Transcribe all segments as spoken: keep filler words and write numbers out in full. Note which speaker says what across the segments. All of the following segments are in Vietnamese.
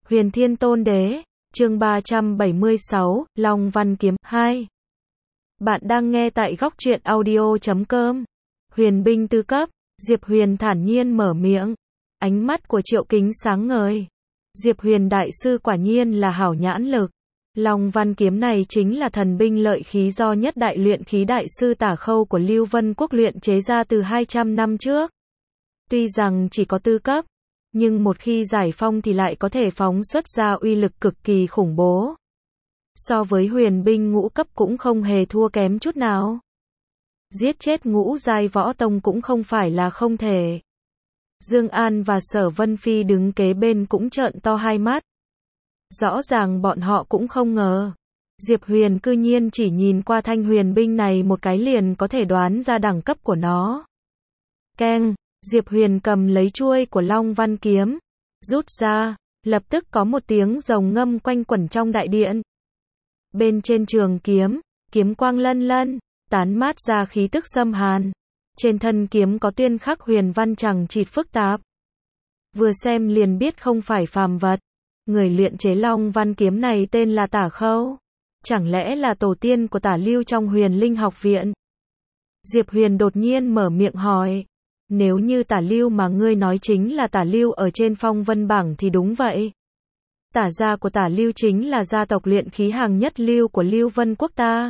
Speaker 1: Huyền Thiên Tôn Đế, chương ba trăm bảy mươi sáu, Long Văn Kiếm, hai. Bạn đang nghe tại góc truyện audio chấm com. Huyền binh tứ cấp, Diệp Huyền thản nhiên mở miệng. Ánh mắt của Triệu Kính sáng ngời. Diệp Huyền đại sư quả nhiên là hảo nhãn lực. Long Văn Kiếm này chính là thần binh lợi khí do nhất đại luyện khí đại sư Tả Khâu của Lưu Vân Quốc luyện chế ra từ hai trăm năm trước. Tuy rằng chỉ có tư cấp, nhưng một khi giải phong thì lại có thể phóng xuất ra uy lực cực kỳ khủng bố. So với huyền binh ngũ cấp cũng không hề thua kém chút nào. Giết chết ngũ giai võ tông cũng không phải là không thể. Dương An và Sở Vân Phi đứng kế bên cũng trợn to hai mắt. Rõ ràng bọn họ cũng không ngờ. Diệp Huyền cư nhiên chỉ nhìn qua thanh huyền binh này một cái liền có thể đoán ra đẳng cấp của nó. Keng, Diệp Huyền cầm lấy chuôi của Long Văn Kiếm, rút ra, lập tức có một tiếng rồng ngâm quanh quẩn trong đại điện. Bên trên trường kiếm, kiếm quang lân lân, tán mát ra khí tức xâm hàn. Trên thân kiếm có tuyên khắc huyền văn chằng chịt phức tạp. Vừa xem liền biết không phải phàm vật. Người luyện chế Long Văn Kiếm này tên là Tả Khâu. Chẳng lẽ là tổ tiên của Tả Lưu trong Huyền Linh học viện? Diệp Huyền đột nhiên mở miệng hỏi. Nếu như Tả Lưu mà ngươi nói chính là Tả Lưu ở trên phong vân bảng thì đúng vậy. Tả gia của Tả Lưu chính là gia tộc luyện khí hàng nhất lưu của Lưu Vân Quốc ta.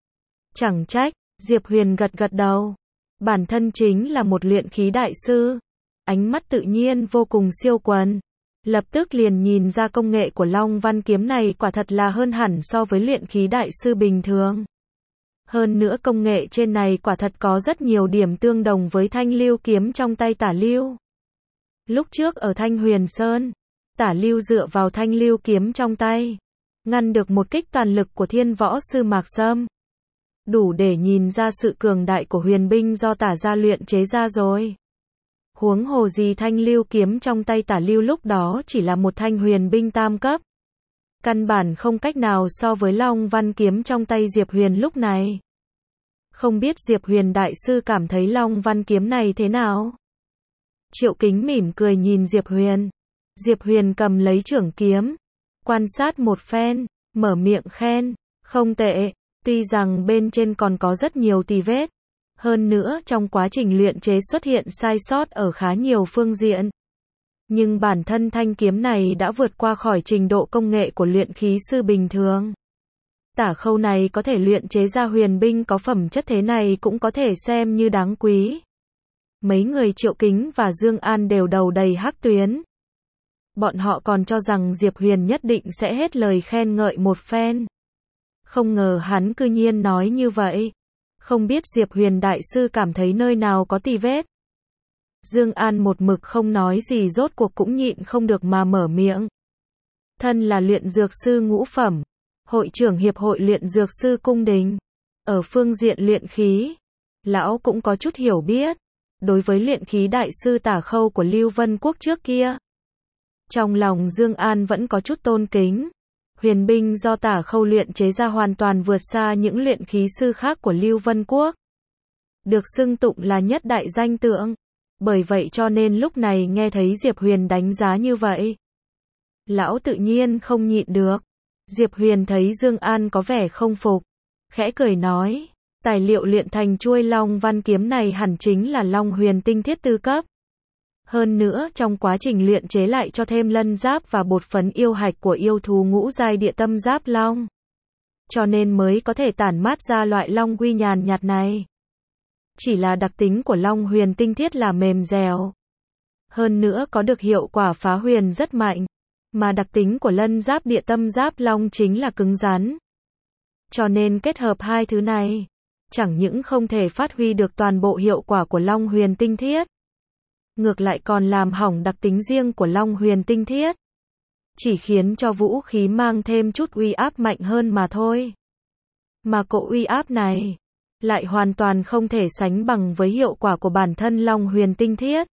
Speaker 1: Chẳng trách, Diệp Huyền gật gật đầu. Bản thân chính là một luyện khí đại sư. Ánh mắt tự nhiên vô cùng siêu quần. Lập tức liền nhìn ra công nghệ của Long Văn Kiếm này quả thật là hơn hẳn so với luyện khí đại sư bình thường. Hơn nữa công nghệ trên này quả thật có rất nhiều điểm tương đồng với thanh lưu kiếm trong tay Tả Lưu. Lúc trước ở Thanh Huyền Sơn, Tả Lưu dựa vào thanh lưu kiếm trong tay, ngăn được một kích toàn lực của thiên võ sư Mạc Sâm. Đủ để nhìn ra sự cường đại của huyền binh do Tả gia luyện chế ra rồi. Huống hồ gì thanh lưu kiếm trong tay Tả Lưu lúc đó chỉ là một thanh huyền binh tam cấp. Căn bản không cách nào so với Long Văn Kiếm trong tay Diệp Huyền lúc này. Không biết Diệp Huyền đại sư cảm thấy Long Văn Kiếm này thế nào? Triệu Kính mỉm cười nhìn Diệp Huyền. Diệp Huyền cầm lấy chưởng kiếm, quan sát một phen, mở miệng khen, không tệ, tuy rằng bên trên còn có rất nhiều tì vết. Hơn nữa trong quá trình luyện chế xuất hiện sai sót ở khá nhiều phương diện. Nhưng bản thân thanh kiếm này đã vượt qua khỏi trình độ công nghệ của luyện khí sư bình thường. Tả Khâu này có thể luyện chế ra huyền binh có phẩm chất thế này cũng có thể xem như đáng quý. Mấy người Triệu Kính và Dương An đều đầu đầy hắc tuyến. Bọn họ còn cho rằng Diệp Huyền nhất định sẽ hết lời khen ngợi một phen. Không ngờ hắn cư nhiên nói như vậy. Không biết Diệp Huyền đại sư cảm thấy nơi nào có tì vết. Dương An một mực không nói gì rốt cuộc cũng nhịn không được mà mở miệng. Thân là luyện dược sư ngũ phẩm, hội trưởng hiệp hội luyện dược sư cung đình. Ở phương diện luyện khí, lão cũng có chút hiểu biết. Đối với luyện khí đại sư Tả Khâu của Lưu Vân Quốc trước kia, trong lòng Dương An vẫn có chút tôn kính. Huyền binh do Tả Khâu luyện chế ra hoàn toàn vượt xa những luyện khí sư khác của Lưu Vân Quốc. Được xưng tụng là nhất đại danh tượng. Bởi vậy cho nên lúc này nghe thấy Diệp Huyền đánh giá như vậy, lão tự nhiên không nhịn được. Diệp Huyền thấy Dương An có vẻ không phục, khẽ cười nói, tài liệu luyện thành chuôi Long Văn Kiếm này hẳn chính là Long Huyền tinh thiết tư cấp. Hơn nữa trong quá trình luyện chế lại cho thêm lân giáp và bột phấn yêu hạch của yêu thú ngũ giai địa tâm giáp long. Cho nên mới có thể tản mát ra loại long uy nhàn nhạt này. Chỉ là đặc tính của Long Huyền tinh thiết là mềm dẻo. Hơn nữa có được hiệu quả phá huyền rất mạnh. Mà đặc tính của lân giáp địa tâm giáp long chính là cứng rắn. Cho nên kết hợp hai thứ này, chẳng những không thể phát huy được toàn bộ hiệu quả của Long Huyền tinh thiết, ngược lại còn làm hỏng đặc tính riêng của Long Huyền tinh thiết. Chỉ khiến cho vũ khí mang thêm chút uy áp mạnh hơn mà thôi. Mà cỗ uy áp này lại hoàn toàn không thể sánh bằng với hiệu quả của bản thân Long Huyền tinh thiết.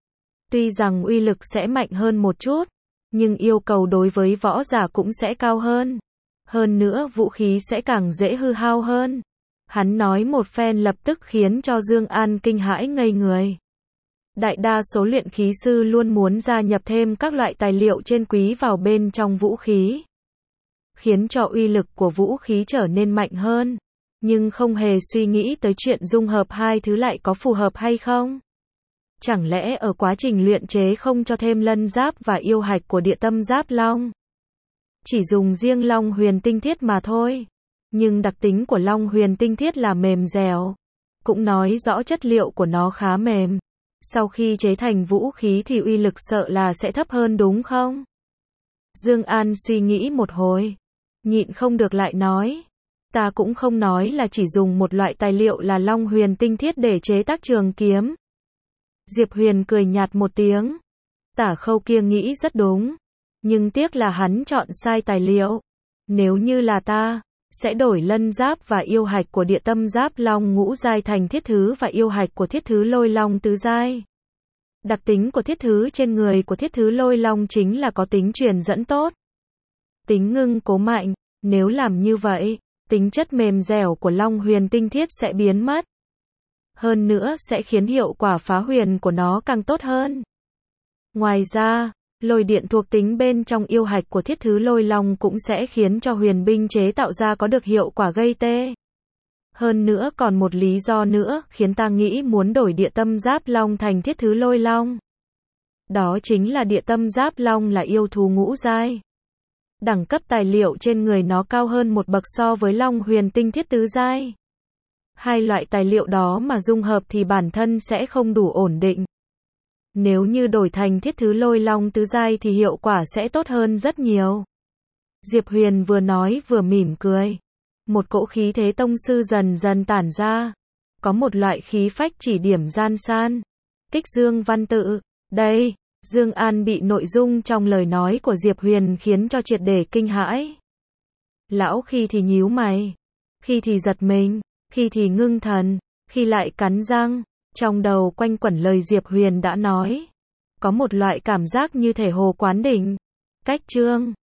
Speaker 1: Tuy rằng uy lực sẽ mạnh hơn một chút, nhưng yêu cầu đối với võ giả cũng sẽ cao hơn. Hơn nữa vũ khí sẽ càng dễ hư hao hơn. Hắn nói một phen lập tức khiến cho Dương An kinh hãi ngây người. Đại đa số luyện khí sư luôn muốn gia nhập thêm các loại tài liệu trên quý vào bên trong vũ khí, khiến cho uy lực của vũ khí trở nên mạnh hơn, nhưng không hề suy nghĩ tới chuyện dung hợp hai thứ lại có phù hợp hay không. Chẳng lẽ ở quá trình luyện chế không cho thêm lân giáp và yêu hạch của địa tâm giáp long? Chỉ dùng riêng long huyền tinh thiết mà thôi. Nhưng đặc tính của long huyền tinh thiết là mềm dẻo, cũng nói rõ chất liệu của nó khá mềm. Sau khi chế thành vũ khí thì uy lực sợ là sẽ thấp hơn đúng không? Dương An suy nghĩ một hồi, nhịn không được lại nói. Ta cũng không nói là chỉ dùng một loại tài liệu là long huyền tinh thiết để chế tác trường kiếm. Diệp Huyền cười nhạt một tiếng. Tả Khâu kia nghĩ rất đúng, nhưng tiếc là hắn chọn sai tài liệu. Nếu như là ta, sẽ đổi lân giáp và yêu hạch của địa tâm giáp long ngũ giai thành thiết thứ và yêu hạch của thiết thứ lôi long tứ giai. Đặc tính của thiết thứ trên người của thiết thứ lôi long chính là có tính truyền dẫn tốt, tính ngưng cố mạnh. Nếu làm như vậy, tính chất mềm dẻo của long huyền tinh thiết sẽ biến mất. Hơn nữa sẽ khiến hiệu quả phá huyền của nó càng tốt hơn. Ngoài ra, lôi điện thuộc tính bên trong yêu hạch của thiết thứ lôi long cũng sẽ khiến cho huyền binh chế tạo ra có được hiệu quả gây tê. Hơn nữa còn một lý do nữa khiến ta nghĩ muốn đổi địa tâm giáp long thành thiết thứ lôi long. Đó chính là địa tâm giáp long là yêu thú ngũ giai. Đẳng cấp tài liệu trên người nó cao hơn một bậc so với long huyền tinh thiết tứ giai. Hai loại tài liệu đó mà dung hợp thì bản thân sẽ không đủ ổn định. Nếu như đổi thành thiết thứ lôi long tứ giai thì hiệu quả sẽ tốt hơn rất nhiều. Diệp Huyền vừa nói vừa mỉm cười. Một cỗ khí thế tông sư dần dần tản ra. Có một loại khí phách chỉ điểm gian san. Kích dương văn tự. Đây, Dương An bị nội dung trong lời nói của Diệp Huyền khiến cho triệt để kinh hãi. Lão khi thì nhíu mày, khi thì giật mình, khi thì ngưng thần, khi lại cắn răng. Trong đầu quanh quẩn lời Diệp Huyền đã nói. Có một loại cảm giác như thể hồ quán đỉnh. Cách chương